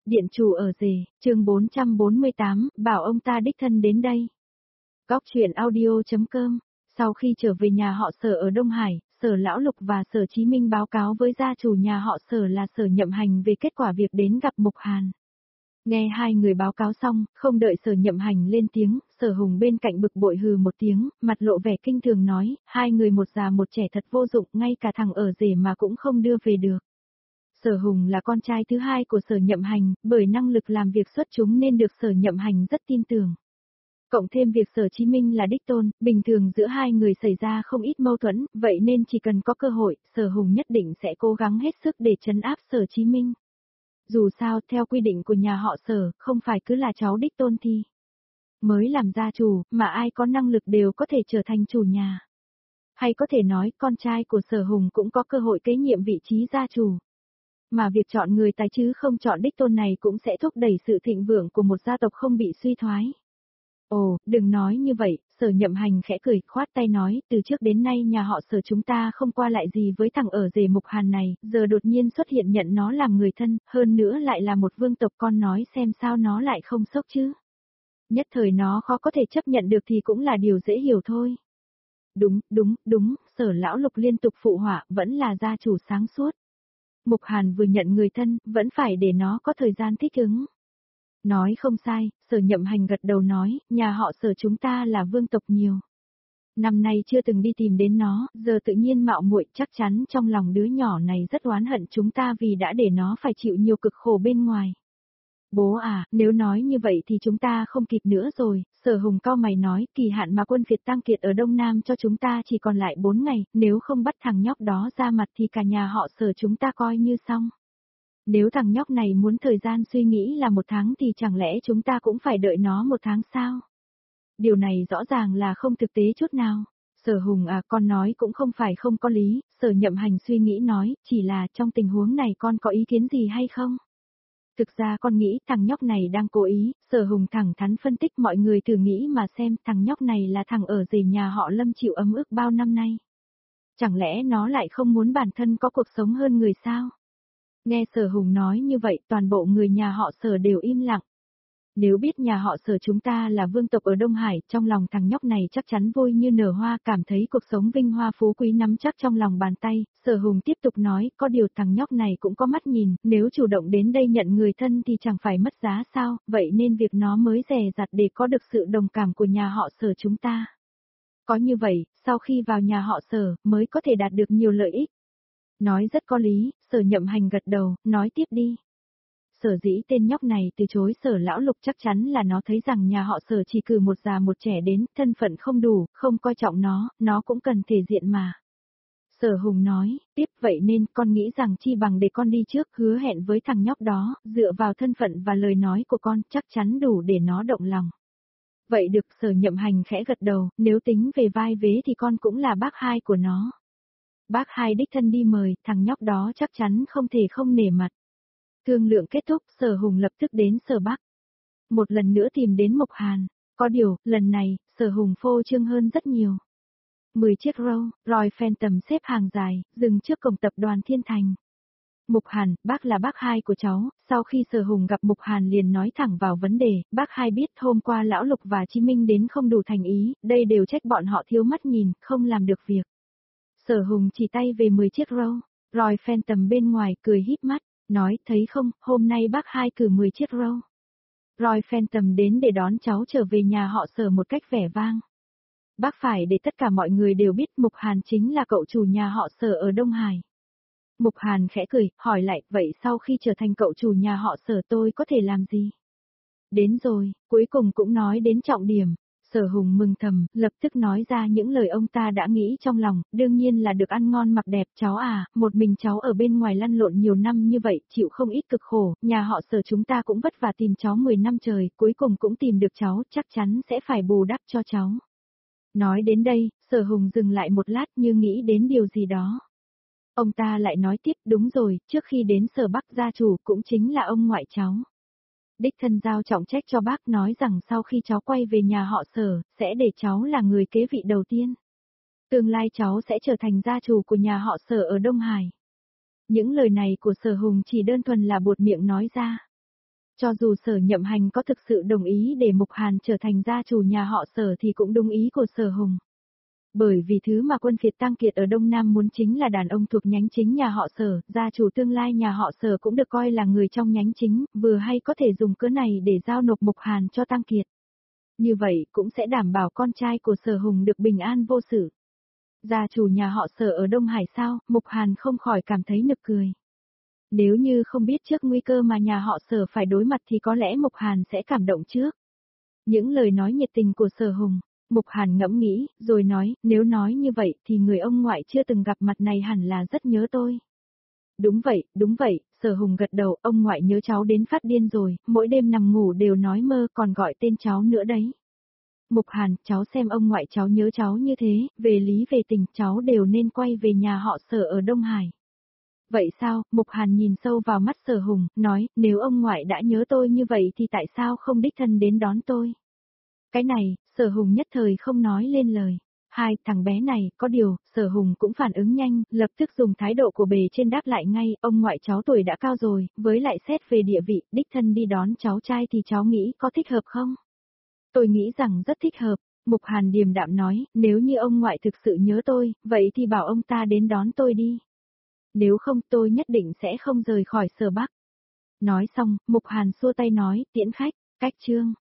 Điện chủ ở rể, chương 448, bảo ông ta đích thân đến đây. Góc truyện audio.com. Sau khi trở về nhà họ Sở ở Đông Hải, Sở Lão Lục và Sở Chí Minh báo cáo với gia chủ nhà họ Sở là Sở Nhậm Hành về kết quả việc đến gặp Mục Hàn. Nghe hai người báo cáo xong, không đợi Sở Nhậm Hành lên tiếng, Sở Hùng bên cạnh bực bội hừ một tiếng, mặt lộ vẻ kinh thường nói, hai người một già một trẻ thật vô dụng, ngay cả thằng ở rể mà cũng không đưa về được. Sở Hùng là con trai thứ hai của Sở Nhậm Hành, bởi năng lực làm việc xuất chúng nên được Sở Nhậm Hành rất tin tưởng. Cộng thêm việc Sở Chí Minh là đích tôn, bình thường giữa hai người xảy ra không ít mâu thuẫn, vậy nên chỉ cần có cơ hội, Sở Hùng nhất định sẽ cố gắng hết sức để trấn áp Sở Chí Minh. Dù sao, theo quy định của nhà họ Sở, không phải cứ là cháu đích tôn thì mới làm gia chủ, mà ai có năng lực đều có thể trở thành chủ nhà. Hay có thể nói, con trai của Sở Hùng cũng có cơ hội kế nhiệm vị trí gia chủ. Mà việc chọn người tài chứ không chọn đích tôn này cũng sẽ thúc đẩy sự thịnh vượng của một gia tộc không bị suy thoái. Ồ, đừng nói như vậy, Sở Nhậm Hành khẽ cười, khoát tay nói, từ trước đến nay nhà họ Sở chúng ta không qua lại gì với thằng ở rể Mục Hàn này, giờ đột nhiên xuất hiện nhận nó làm người thân, hơn nữa lại là một vương tộc, con nói xem sao nó lại không sốc chứ. Nhất thời nó khó có thể chấp nhận được thì cũng là điều dễ hiểu thôi. Đúng, Sở Lão Lục liên tục phụ họa, vẫn là gia chủ sáng suốt. Mục Hàn vừa nhận người thân, vẫn phải để nó có thời gian thích ứng. Nói không sai, Sở Nhậm Hành gật đầu nói, nhà họ Sở chúng ta là vương tộc nhiều. Năm nay chưa từng đi tìm đến nó, giờ tự nhiên mạo muội, chắc chắn trong lòng đứa nhỏ này rất oán hận chúng ta vì đã để nó phải chịu nhiều cực khổ bên ngoài. Bố à, nếu nói như vậy thì chúng ta không kịp nữa rồi, Sở Hùng cau mày nói, kỳ hạn mà quân Việt tăng kiệt ở Đông Nam cho chúng ta chỉ còn lại 4 ngày, nếu không bắt thằng nhóc đó ra mặt thì cả nhà họ Sở chúng ta coi như xong. Nếu thằng nhóc này muốn thời gian suy nghĩ là 1 tháng thì chẳng lẽ chúng ta cũng phải đợi nó 1 tháng sao? Điều này rõ ràng là không thực tế chút nào. Sở Hùng à, con nói cũng không phải không có lý, Sở Nhậm Hành suy nghĩ nói, chỉ là trong tình huống này con có ý kiến gì hay không? Thực ra con nghĩ thằng nhóc này đang cố ý, Sở Hùng thẳng thắn phân tích, mọi người thử nghĩ mà xem, thằng nhóc này là thằng ở rể nhà họ Lâm chịu ấm ức bao năm nay. Chẳng lẽ nó lại không muốn bản thân có cuộc sống hơn người sao? Nghe Sở Hùng nói như vậy, toàn bộ người nhà họ Sở đều im lặng. Nếu biết nhà họ Sở chúng ta là vương tộc ở Đông Hải, trong lòng thằng nhóc này chắc chắn vui như nở hoa, cảm thấy cuộc sống vinh hoa phú quý nắm chắc trong lòng bàn tay. Sở Hùng tiếp tục nói, có điều thằng nhóc này cũng có mắt nhìn, nếu chủ động đến đây nhận người thân thì chẳng phải mất giá sao, vậy nên việc nó mới dè dặt để có được sự đồng cảm của nhà họ Sở chúng ta. Có như vậy, sau khi vào nhà họ Sở, mới có thể đạt được nhiều lợi ích. Nói rất có lý, Sở Nhậm Hành gật đầu, nói tiếp đi. Sở dĩ tên nhóc này từ chối Sở Lão Lục chắc chắn là nó thấy rằng nhà họ Sở chỉ cử một già một trẻ đến, thân phận không đủ, không coi trọng nó cũng cần thể diện mà. Sở Hùng nói, tiếp vậy nên con nghĩ rằng chi bằng để con đi trước, hứa hẹn với thằng nhóc đó, dựa vào thân phận và lời nói của con chắc chắn đủ để nó động lòng. Vậy được, Sở Nhậm Hành khẽ gật đầu, nếu tính về vai vế thì con cũng là bác hai của nó. Bác hai đích thân đi mời, thằng nhóc đó chắc chắn không thể không nể mặt. Thương lượng kết thúc, Sở Hùng lập tức đến Sở Bắc. Một lần nữa tìm đến Mục Hàn, có điều, lần này, Sở Hùng phô trương hơn rất nhiều. 10 chiếc Royal Phantom xếp hàng dài, dừng trước cổng tập đoàn Thiên Thành. Mục Hàn, bác là bác hai của cháu, sau khi Sở Hùng gặp Mục Hàn liền nói thẳng vào vấn đề, bác hai biết hôm qua Lão Lục và Chí Minh đến không đủ thành ý, đây đều trách bọn họ thiếu mắt nhìn, không làm được việc. Sở Hùng chỉ tay về 10 chiếc Royal Phantom bên ngoài, cười híp mắt, nói, thấy không, hôm nay bác hai cử 10 chiếc Royal Phantom đến để đón cháu trở về nhà họ Sở một cách vẻ vang. Bác phải để tất cả mọi người đều biết Mục Hàn chính là cậu chủ nhà họ Sở ở Đông Hải. Mục Hàn khẽ cười, hỏi lại, vậy sau khi trở thành cậu chủ nhà họ Sở tôi có thể làm gì? Đến rồi, cuối cùng cũng nói đến trọng điểm. Sở Hùng mừng thầm, lập tức nói ra những lời ông ta đã nghĩ trong lòng, đương nhiên là được ăn ngon mặc đẹp. Cháu à, một mình cháu ở bên ngoài lăn lộn nhiều năm như vậy, chịu không ít cực khổ, nhà họ Sở chúng ta cũng vất vả tìm cháu 10 năm trời, cuối cùng cũng tìm được cháu, chắc chắn sẽ phải bù đắp cho cháu. Nói đến đây, Sở Hùng dừng lại một lát như nghĩ đến điều gì đó. Ông ta lại nói tiếp, đúng rồi, trước khi đến Sở Bắc gia chủ cũng chính là ông ngoại cháu. Đích thân giao trọng trách cho bác, nói rằng sau khi cháu quay về nhà họ Sở, sẽ để cháu là người kế vị đầu tiên. Tương lai cháu sẽ trở thành gia chủ của nhà họ Sở ở Đông Hải. Những lời này của Sở Hùng chỉ đơn thuần là buột miệng nói ra. Cho dù Sở Nhậm Hành có thực sự đồng ý để Mục Hàn trở thành gia chủ nhà họ Sở thì cũng đúng ý của Sở Hùng. Bởi vì thứ mà quân phiệt Tăng Kiệt ở Đông Nam muốn chính là đàn ông thuộc nhánh chính nhà họ Sở, gia chủ tương lai nhà họ Sở cũng được coi là người trong nhánh chính, vừa hay có thể dùng cớ này để giao nộp Mục Hàn cho Tăng Kiệt. Như vậy cũng sẽ đảm bảo con trai của Sở Hùng được bình an vô sự. Gia chủ nhà họ Sở ở Đông Hải sao, Mục Hàn không khỏi cảm thấy nực cười. Nếu như không biết trước nguy cơ mà nhà họ Sở phải đối mặt thì có lẽ Mục Hàn sẽ cảm động trước. Những lời nói nhiệt tình của Sở Hùng, Mục Hàn ngẫm nghĩ, rồi nói, nếu nói như vậy thì người ông ngoại chưa từng gặp mặt này hẳn là rất nhớ tôi. Đúng vậy, Sở Hùng gật đầu, ông ngoại nhớ cháu đến phát điên rồi, mỗi đêm nằm ngủ đều nói mơ còn gọi tên cháu nữa đấy. Mục Hàn, cháu xem ông ngoại cháu nhớ cháu như thế, về lý về tình cháu đều nên quay về nhà họ Sở ở Đông Hải. Vậy sao, Mục Hàn nhìn sâu vào mắt Sở Hùng, nói, nếu ông ngoại đã nhớ tôi như vậy thì tại sao không đích thân đến đón tôi? Cái này, Sở Hùng nhất thời không nói lên lời. Hai, thằng bé này, có điều, Sở Hùng cũng phản ứng nhanh, lập tức dùng thái độ của bề trên đáp lại ngay, ông ngoại cháu tuổi đã cao rồi, với lại xét về địa vị, đích thân đi đón cháu trai thì cháu nghĩ có thích hợp không? Tôi nghĩ rằng rất thích hợp, Mục Hàn điềm đạm nói, nếu như ông ngoại thực sự nhớ tôi, vậy thì bảo ông ta đến đón tôi đi. Nếu không tôi nhất định sẽ không rời khỏi Sở Bắc. Nói xong, Mục Hàn xua tay nói, tiễn khách, cách chương.